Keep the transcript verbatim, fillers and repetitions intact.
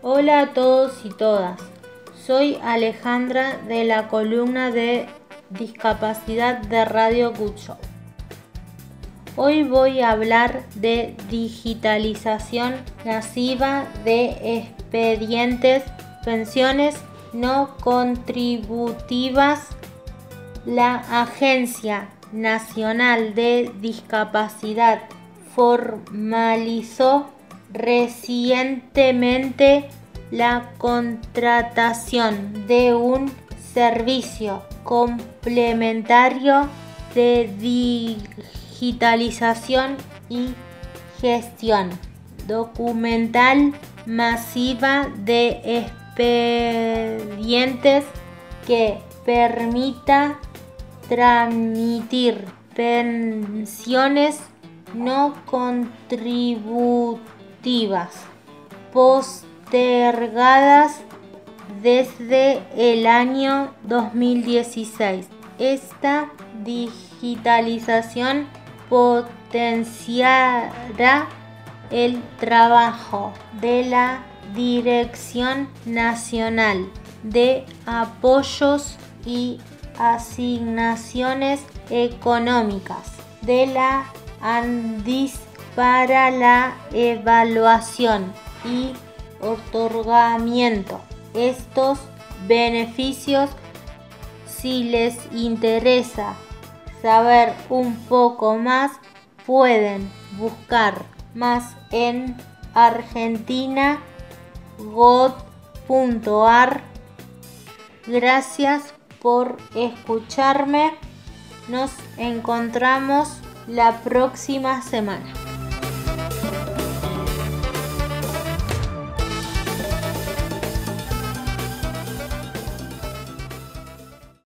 Hola a todos y todas, soy Alejandra de la columna de discapacidad de Radio Good Show. Hoy voy a hablar de digitalización masiva de expedientes, pensiones no contributivas. La Agencia Nacional de Discapacidad formalizó recientemente la contratación de un servicio complementario de digitalización y gestión documental masiva de expedientes que permita transmitir pensiones no contributivas postergadas desde el año dos mil dieciséis. Esta digitalización potenciará el trabajo de la Dirección Nacional de Apoyos y Asignaciones Económicas de la ANDIS para la evaluación y otorgamiento de estos beneficios. Si les interesa saber un poco más, pueden buscar más en argentina gov punto ar. Gracias por escucharme. Nos encontramos la próxima semana.